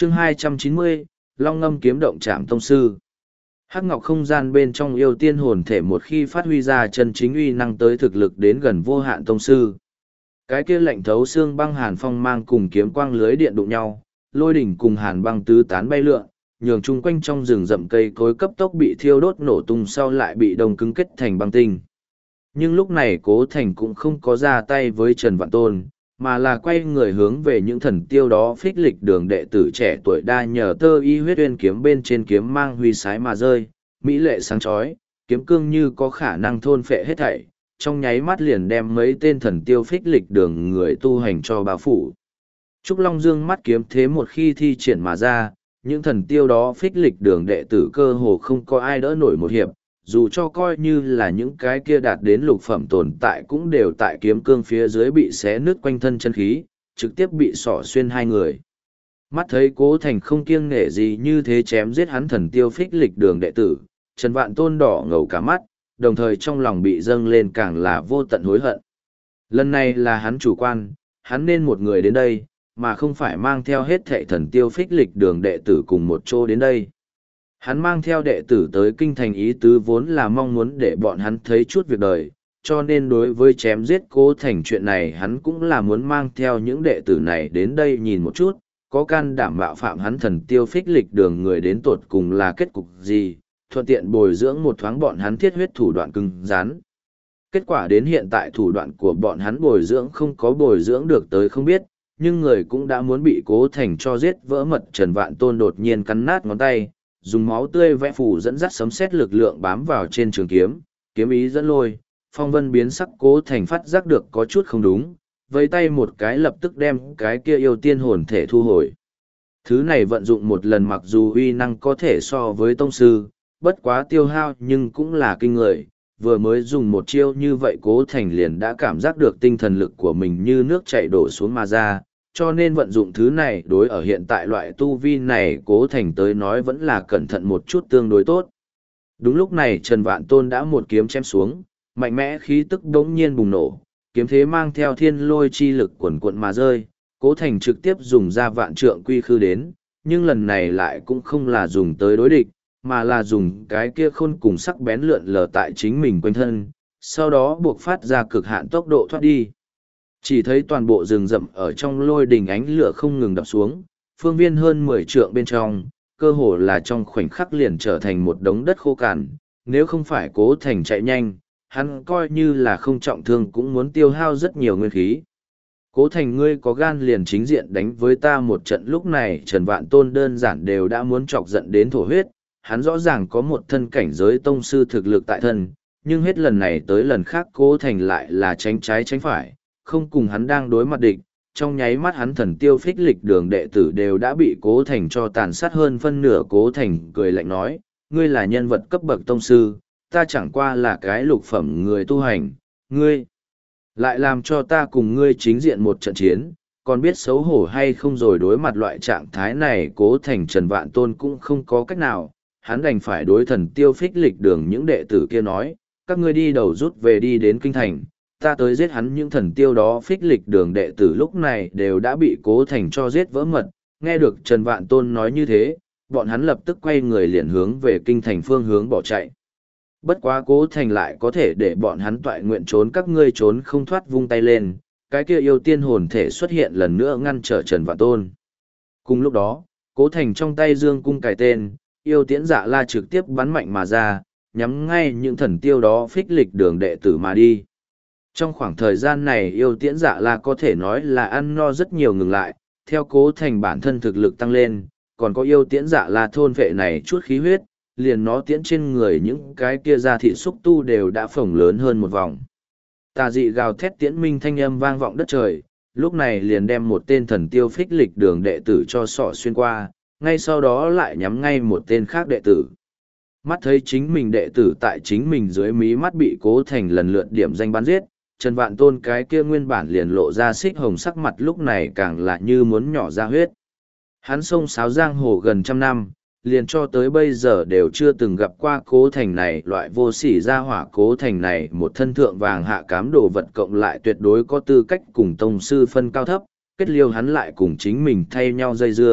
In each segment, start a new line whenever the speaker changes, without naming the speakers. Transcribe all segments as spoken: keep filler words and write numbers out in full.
chương hai trăm chín mươi, Long ngâm kiếm động trảm tông sư. Hắc ngọc không gian bên trong yêu tiên hồn thể một khi phát huy ra chân chính uy năng tới thực lực đến gần vô hạn tông sư. Cái kia lạnh thấu xương băng hàn phong mang cùng kiếm quang lưới điện đụng nhau, lôi đỉnh cùng hàn băng tứ tán bay lượn, nhường chung quanh trong rừng rậm cây cối cấp tốc bị thiêu đốt nổ tung sau lại bị đông cứng kết thành băng tinh. Nhưng lúc này Cố Thành cũng không có ra tay với Trần Vạn Tôn, mà là quay người hướng về những thần tiêu đó phích lịch đường đệ tử trẻ tuổi đa nhờ tơ y huyết uyên kiếm bên trên kiếm mang huy sái mà rơi, mỹ lệ sáng chói, kiếm cương như có khả năng thôn phệ hết thảy, trong nháy mắt liền đem mấy tên thần tiêu phích lịch đường người tu hành cho bao phủ. Trúc Long Dương mắt kiếm thế một khi thi triển mà ra, những thần tiêu đó phích lịch đường đệ tử cơ hồ không có ai đỡ nổi một hiệp, dù cho coi như là những cái kia đạt đến lục phẩm tồn tại cũng đều tại kiếm cương phía dưới bị xé nứt quanh thân chân khí, trực tiếp bị sỏ xuyên hai người. Mắt thấy Cố Thành không kiêng nể gì như thế chém giết hắn thần tiêu phích lịch đường đệ tử, Trần Vạn Tôn đỏ ngầu cả mắt, đồng thời trong lòng bị dâng lên càng là vô tận hối hận. Lần này là hắn chủ quan, hắn nên một người đến đây, mà không phải mang theo hết thệ thần tiêu phích lịch đường đệ tử cùng một chỗ đến đây. Hắn mang theo đệ tử tới kinh thành ý tứ vốn là mong muốn để bọn hắn thấy chút việc đời, cho nên đối với chém giết Cố Thành chuyện này hắn cũng là muốn mang theo những đệ tử này đến đây nhìn một chút, có can đảm bạo phạm hắn thần tiêu phích lịch đường người đến tột cùng là kết cục gì, thuận tiện bồi dưỡng một thoáng bọn hắn thiết huyết thủ đoạn cứng rắn. Kết quả đến hiện tại thủ đoạn của bọn hắn bồi dưỡng không có bồi dưỡng được tới không biết, nhưng người cũng đã muốn bị Cố Thành cho giết vỡ mật. Trần Vạn Tôn đột nhiên cắn nát ngón tay, dùng máu tươi vẽ phủ dẫn dắt sấm sét lực lượng bám vào trên trường kiếm, kiếm ý dẫn lôi, phong vân biến sắc. Cố Thành phát giác được có chút không đúng, với tay một cái lập tức đem cái kia yêu tiên hồn thể thu hồi. Thứ này vận dụng một lần mặc dù uy năng có thể so với tông sư, bất quá tiêu hao nhưng cũng là kinh người. Vừa mới dùng một chiêu như vậy Cố Thành liền đã cảm giác được tinh thần lực của mình như nước chảy đổ xuống mà ra, cho nên vận dụng thứ này đối ở hiện tại loại tu vi này Cố Thành tới nói vẫn là cẩn thận một chút tương đối tốt. Đúng lúc này Trần Vạn Tôn đã một kiếm chém xuống, mạnh mẽ khí tức đống nhiên bùng nổ, kiếm thế mang theo thiên lôi chi lực quần cuộn mà rơi, Cố Thành trực tiếp dùng ra vạn trượng quy khư đến, nhưng lần này lại cũng không là dùng tới đối địch, mà là dùng cái kia khôn cùng sắc bén lượn lờ tại chính mình quanh thân, sau đó buộc phát ra cực hạn tốc độ thoát đi. Chỉ thấy toàn bộ rừng rậm ở trong lôi đình ánh lửa không ngừng đập xuống, phương viên hơn mười trượng bên trong, cơ hồ là trong khoảnh khắc liền trở thành một đống đất khô cằn, nếu không phải Cố Thành chạy nhanh, hắn coi như là không trọng thương cũng muốn tiêu hao rất nhiều nguyên khí. Cố Thành ngươi có gan liền chính diện đánh với ta một trận. Lúc này Trần Vạn Tôn đơn giản đều đã muốn chọc giận đến thổ huyết, hắn rõ ràng có một thân cảnh giới tông sư thực lực tại thân, nhưng hết lần này tới lần khác Cố Thành lại là tránh trái tránh phải, không cùng hắn đang đối mặt địch. Trong nháy mắt hắn thần tiêu phích lịch đường đệ tử đều đã bị Cố Thành cho tàn sát hơn phân nửa. Cố Thành cười lạnh nói, ngươi là nhân vật cấp bậc tông sư, ta chẳng qua là cái lục phẩm người tu hành, ngươi lại làm cho ta cùng ngươi chính diện một trận chiến, còn biết xấu hổ hay không? Rồi đối mặt loại trạng thái này Cố Thành Trần Vạn Tôn cũng không có cách nào, hắn đành phải đối thần tiêu phích lịch đường những đệ tử kia nói, các ngươi đi đầu rút về đi đến kinh thành, ta tới giết hắn. Những thần tiêu đó phích lịch đường đệ tử lúc này đều đã bị Cố Thành cho giết vỡ mật, nghe được Trần Vạn Tôn nói như thế, bọn hắn lập tức quay người liền hướng về kinh thành phương hướng bỏ chạy. Bất quá Cố Thành lại có thể để bọn hắn toại nguyện trốn các ngươi trốn không thoát, vung tay lên, cái kia yêu tiên hồn thể xuất hiện lần nữa ngăn trở Trần Vạn Tôn. Cùng lúc đó, Cố Thành trong tay dương cung cài tên, yêu tiễn dạ la trực tiếp bắn mạnh mà ra, nhắm ngay những thần tiêu đó phích lịch đường đệ tử mà đi. Trong khoảng thời gian này yêu tiễn dạ la có thể nói là ăn no rất nhiều ngừng lại, theo Cố Thành bản thân thực lực tăng lên, còn có yêu tiễn dạ la thôn vệ này chút khí huyết, liền nó tiễn trên người những cái kia da thịt xúc tu đều đã phồng lớn hơn một vòng. Tà dị gào thét tiễn minh thanh âm vang vọng đất trời, lúc này liền đem một tên thần tiêu phích lịch đường đệ tử cho sọ xuyên qua, ngay sau đó lại nhắm ngay một tên khác đệ tử. Mắt thấy chính mình đệ tử tại chính mình dưới mí mắt bị Cố Thành lần lượt điểm danh bắn giết, Trần Vạn Tôn cái kia nguyên bản liền lộ ra xích hồng sắc mặt lúc này càng là như muốn nhỏ ra huyết. Hắn xông xáo giang hồ gần trăm năm, liền cho tới bây giờ đều chưa từng gặp qua Cố Thành này loại vô sỉ ra hỏa. Cố Thành này một thân thượng vàng hạ cám đồ vật cộng lại tuyệt đối có tư cách cùng tông sư phân cao thấp, kết liêu hắn lại cùng chính mình thay nhau dây dưa,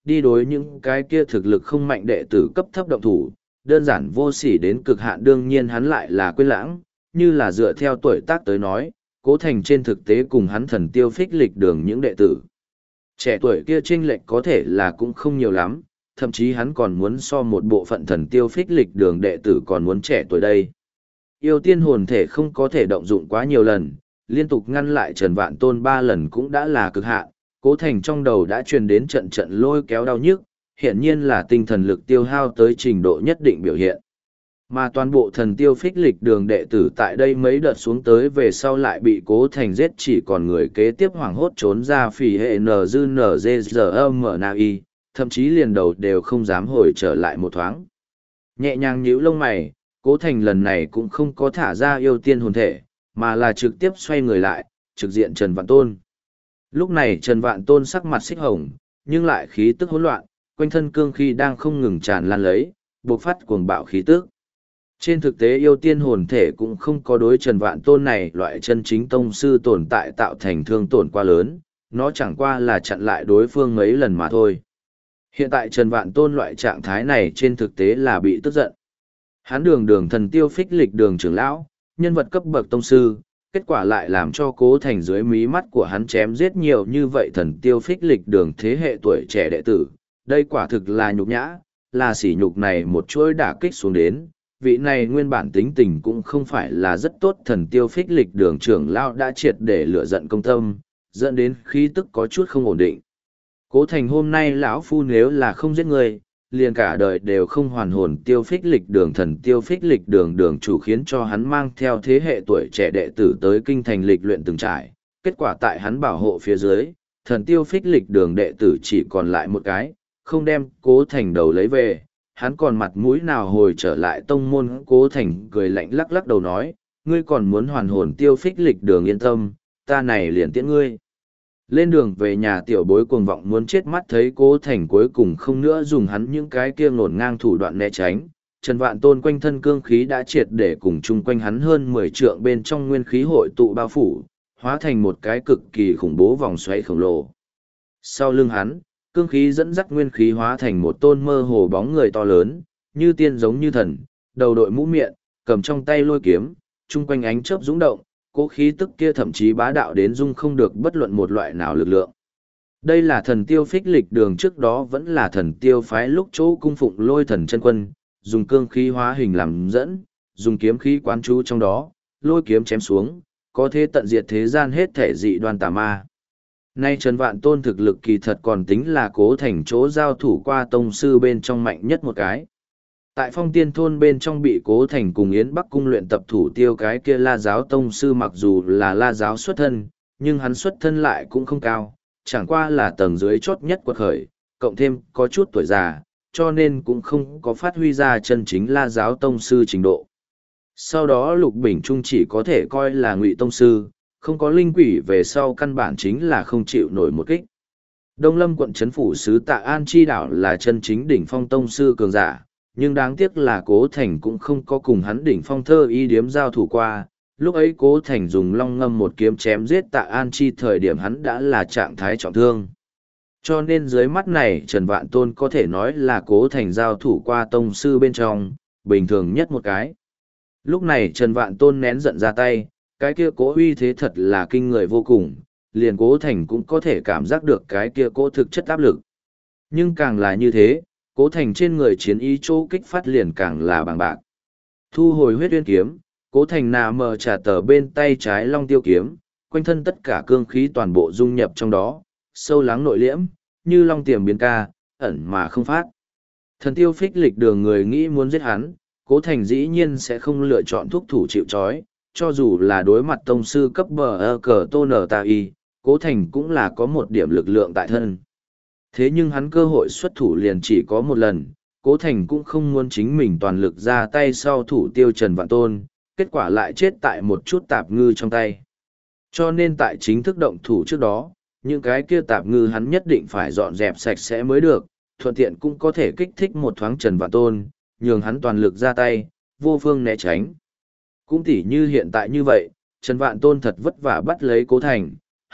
đi đối những cái kia thực lực không mạnh đệ tử cấp thấp động thủ, đơn giản vô sỉ đến cực hạn. Đương nhiên hắn lại là quên lãng, như là dựa theo tuổi tác tới nói, Cố Thành trên thực tế cùng hắn thần tiêu phích lịch đường những đệ tử. Trẻ tuổi kia chênh lệch có thể là cũng không nhiều lắm, thậm chí hắn còn muốn so một bộ phận thần tiêu phích lịch đường đệ tử còn muốn trẻ tuổi đây. Yêu tiên hồn thể không có thể động dụng quá nhiều lần, liên tục ngăn lại Trần Vạn Tôn ba lần cũng đã là cực hạn. Cố Thành trong đầu đã truyền đến trận trận lôi kéo đau nhức, hiện nhiên là tinh thần lực tiêu hao tới trình độ nhất định biểu hiện. Mà toàn bộ thần tiêu phích lịch đường đệ tử tại đây mấy đợt xuống tới về sau lại bị Cố Thành giết, chỉ còn người kế tiếp hoảng hốt trốn ra phỉ hệ nờ dư nờ dê giờ âm mở na y, thậm chí liền đầu đều không dám hồi trở lại một thoáng. Nhẹ nhàng nhíu lông mày, Cố Thành lần này cũng không có thả ra yêu tiên hồn thể, mà là trực tiếp xoay người lại, trực diện Trần Vạn Tôn. Lúc này Trần Vạn Tôn sắc mặt xích hồng, nhưng lại khí tức hỗn loạn, quanh thân cương khí đang không ngừng tràn lan lấy, bộc phát cuồng bạo khí tức. Trên thực tế yêu tiên hồn thể cũng không có đối Trần Vạn Tôn này loại chân chính tông sư tồn tại tạo thành thương tổn quá lớn, nó chẳng qua là chặn lại đối phương mấy lần mà thôi. Hiện tại Trần Vạn Tôn loại trạng thái này trên thực tế là bị tức giận. Hắn đường đường thần tiêu phích lịch đường trưởng lão, nhân vật cấp bậc tông sư, kết quả lại làm cho Cố Thành dưới mí mắt của hắn chém giết nhiều như vậy thần tiêu phích lịch đường thế hệ tuổi trẻ đệ tử. Đây quả thực là nhục nhã, là sỉ nhục này một chuỗi đả kích xuống đến. Vị này nguyên bản tính tình cũng không phải là rất tốt thần tiêu phích lịch đường trưởng lão đã triệt để lửa giận công tâm, dẫn đến khí tức có chút không ổn định. Cố Thành hôm nay lão phu nếu là không giết người, liền cả đời đều không hoàn hồn tiêu phích lịch đường thần tiêu phích lịch đường đường chủ khiến cho hắn mang theo thế hệ tuổi trẻ đệ tử tới kinh thành lịch luyện từng trải. Kết quả tại hắn bảo hộ phía dưới, thần tiêu phích lịch đường đệ tử chỉ còn lại một cái, không đem Cố Thành đầu lấy về. Hắn còn mặt mũi nào hồi trở lại tông môn. Cố Thành cười lạnh lắc lắc đầu nói, ngươi còn muốn hoàn hồn tiêu phích lịch đường, yên tâm, ta này liền tiễn ngươi. Lên đường về nhà tiểu bối cuồng vọng muốn chết mắt thấy Cố Thành cuối cùng không nữa dùng hắn những cái kia ngổn ngang thủ đoạn né tránh. Trần Vạn Tôn quanh thân cương khí đã triệt để cùng chung quanh hắn hơn mười trượng bên trong nguyên khí hội tụ bao phủ, hóa thành một cái cực kỳ khủng bố vòng xoáy khổng lồ. Sau lưng hắn, cương khí dẫn dắt nguyên khí hóa thành một tôn mơ hồ bóng người to lớn, như tiên giống như thần, đầu đội mũ miệng, cầm trong tay lôi kiếm, chung quanh ánh chớp dũng động, cố khí tức kia thậm chí bá đạo đến dung không được bất luận một loại nào lực lượng. Đây là thần tiêu phích lịch đường, trước đó vẫn là thần tiêu phái lúc chỗ cung phụng lôi thần chân quân, dùng cương khí hóa hình làm dẫn, dùng kiếm khí quán chú trong đó, lôi kiếm chém xuống, có thể tận diệt thế gian hết thể dị đoan tà ma. Nay Trần Vạn Tôn thực lực kỳ thật còn tính là Cố Thành chỗ giao thủ qua tông sư bên trong mạnh nhất một cái. Tại Phong Tiên Thôn bên trong bị Cố Thành cùng Yến Bắc Cung luyện tập thủ tiêu cái kia La giáo tông sư, mặc dù là La giáo xuất thân, nhưng hắn xuất thân lại cũng không cao, chẳng qua là tầng dưới chót nhất quật khởi, cộng thêm có chút tuổi già, cho nên cũng không có phát huy ra chân chính La giáo tông sư trình độ. Sau đó Lục Bình Trung chỉ có thể coi là Ngụy tông sư, không có linh quỷ về sau căn bản chính là không chịu nổi một kích. Đông Lâm quận trấn phủ sứ Tạ An Chi Đảo là chân chính đỉnh phong tông sư cường giả, nhưng đáng tiếc là Cố Thành cũng không có cùng hắn đỉnh phong thơ y điếm giao thủ qua. Lúc ấy Cố Thành dùng long ngâm một kiếm chém giết Tạ An Chi thời điểm hắn đã là trạng thái trọng thương. Cho nên dưới mắt này Trần Vạn Tôn có thể nói là Cố Thành giao thủ qua tông sư bên trong, bình thường nhất một cái. Lúc này Trần Vạn Tôn nén giận ra tay, cái kia cố uy thế thật là kinh người vô cùng, liền Cố Thành cũng có thể cảm giác được cái kia cố thực chất áp lực. Nhưng càng là như thế, Cố Thành trên người chiến ý chỗ kích phát liền càng là bằng bạc. Thu hồi huyết uyên kiếm, Cố Thành nà mờ trả tờ bên tay trái long tiêu kiếm, quanh thân tất cả cương khí toàn bộ dung nhập trong đó, sâu lắng nội liễm, như long tiềm biến ca, ẩn mà không phát. Thần tiêu phích lịch đường người nghĩ muốn giết hắn, Cố Thành dĩ nhiên sẽ không lựa chọn thúc thủ chịu trói, cho dù là đối mặt tông sư cấp bờ ơ cờ tô nở ta y, Cố Thành cũng là có một điểm lực lượng tại thân. Thế nhưng hắn cơ hội xuất thủ liền chỉ có một lần, Cố Thành cũng không muốn chính mình toàn lực ra tay sau thủ tiêu Trần Vạn Tôn, kết quả lại chết tại một chút tạp ngư trong tay. Cho nên tại chính thức động thủ trước đó, những cái kia tạp ngư hắn nhất định phải dọn dẹp sạch sẽ mới được, thuận tiện cũng có thể kích thích một thoáng Trần Vạn Tôn, nhường hắn toàn lực ra tay, vô phương né tránh. Cũng tỉ như hiện tại như vậy, Trần Vạn Tôn thật vất vả bắt lấy Cố Thành,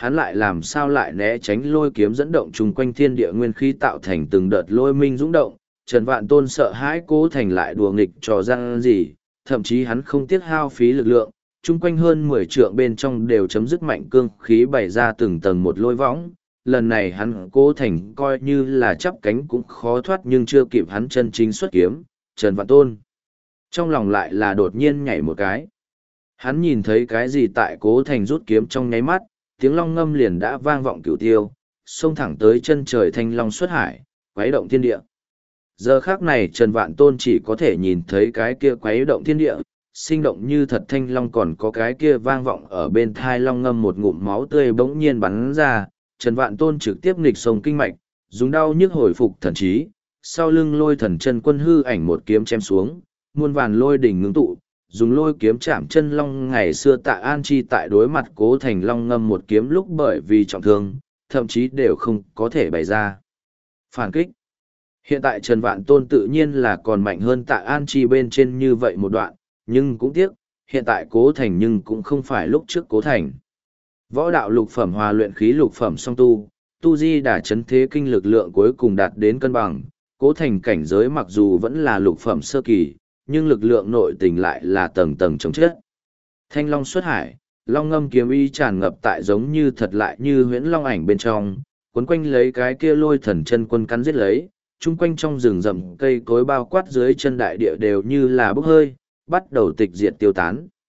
hắn lại làm sao lại né tránh lôi kiếm dẫn động chung quanh thiên địa nguyên khí tạo thành từng đợt lôi minh dũng động. Trần Vạn Tôn sợ hãi Cố Thành lại đùa nghịch trò răng gì, thậm chí hắn không tiếc hao phí lực lượng, chung quanh hơn mười trượng bên trong đều chấm dứt mạnh cương khí bày ra từng tầng một lôi võng. Lần này hắn Cố Thành coi như là chắp cánh cũng khó thoát, nhưng chưa kịp hắn chân chính xuất kiếm, Trần Vạn Tôn trong lòng lại là đột nhiên nhảy một cái. Hắn nhìn thấy cái gì tại Cố Thành rút kiếm trong nháy mắt, tiếng long ngâm liền đã vang vọng cửu tiêu, xông thẳng tới chân trời thanh long xuất hải, quấy động thiên địa. Giờ khác này Trần Vạn Tôn chỉ có thể nhìn thấy cái kia quấy động thiên địa, sinh động như thật thanh long, còn có cái kia vang vọng ở bên thai long ngâm, một ngụm máu tươi bỗng nhiên bắn ra. Trần Vạn Tôn trực tiếp nghịch sông kinh mạch, dùng đau nhức hồi phục thần trí, sau lưng lôi thần chân quân hư ảnh một kiếm chém xuống, muôn vàn lôi đỉnh ngưng tụ, dùng lôi kiếm chạm chân long. Ngày xưa Tạ An Chi tại đối mặt Cố Thành long ngâm một kiếm lúc bởi vì trọng thương, thậm chí đều không có thể bày ra phản kích. Hiện tại Trần Vạn Tôn tự nhiên là còn mạnh hơn Tạ An Chi bên trên như vậy một đoạn, nhưng cũng tiếc, hiện tại Cố Thành nhưng cũng không phải lúc trước Cố Thành. Võ đạo lục phẩm hòa luyện khí lục phẩm song tu, tu di đả chấn thế kinh lực lượng cuối cùng đạt đến cân bằng. Cố Thành cảnh giới mặc dù vẫn là lục phẩm sơ kỳ, nhưng lực lượng nội tình lại là tầng tầng chống chết. Thanh long xuất hải, long ngâm kiếm y tràn ngập tại giống như thật lại như huyễn long ảnh bên trong, cuốn quanh lấy cái kia lôi thần chân quân cắn giết lấy, chung quanh trong rừng rậm cây cối bao quát dưới chân đại địa đều như là bốc hơi, bắt đầu tịch diệt tiêu tán.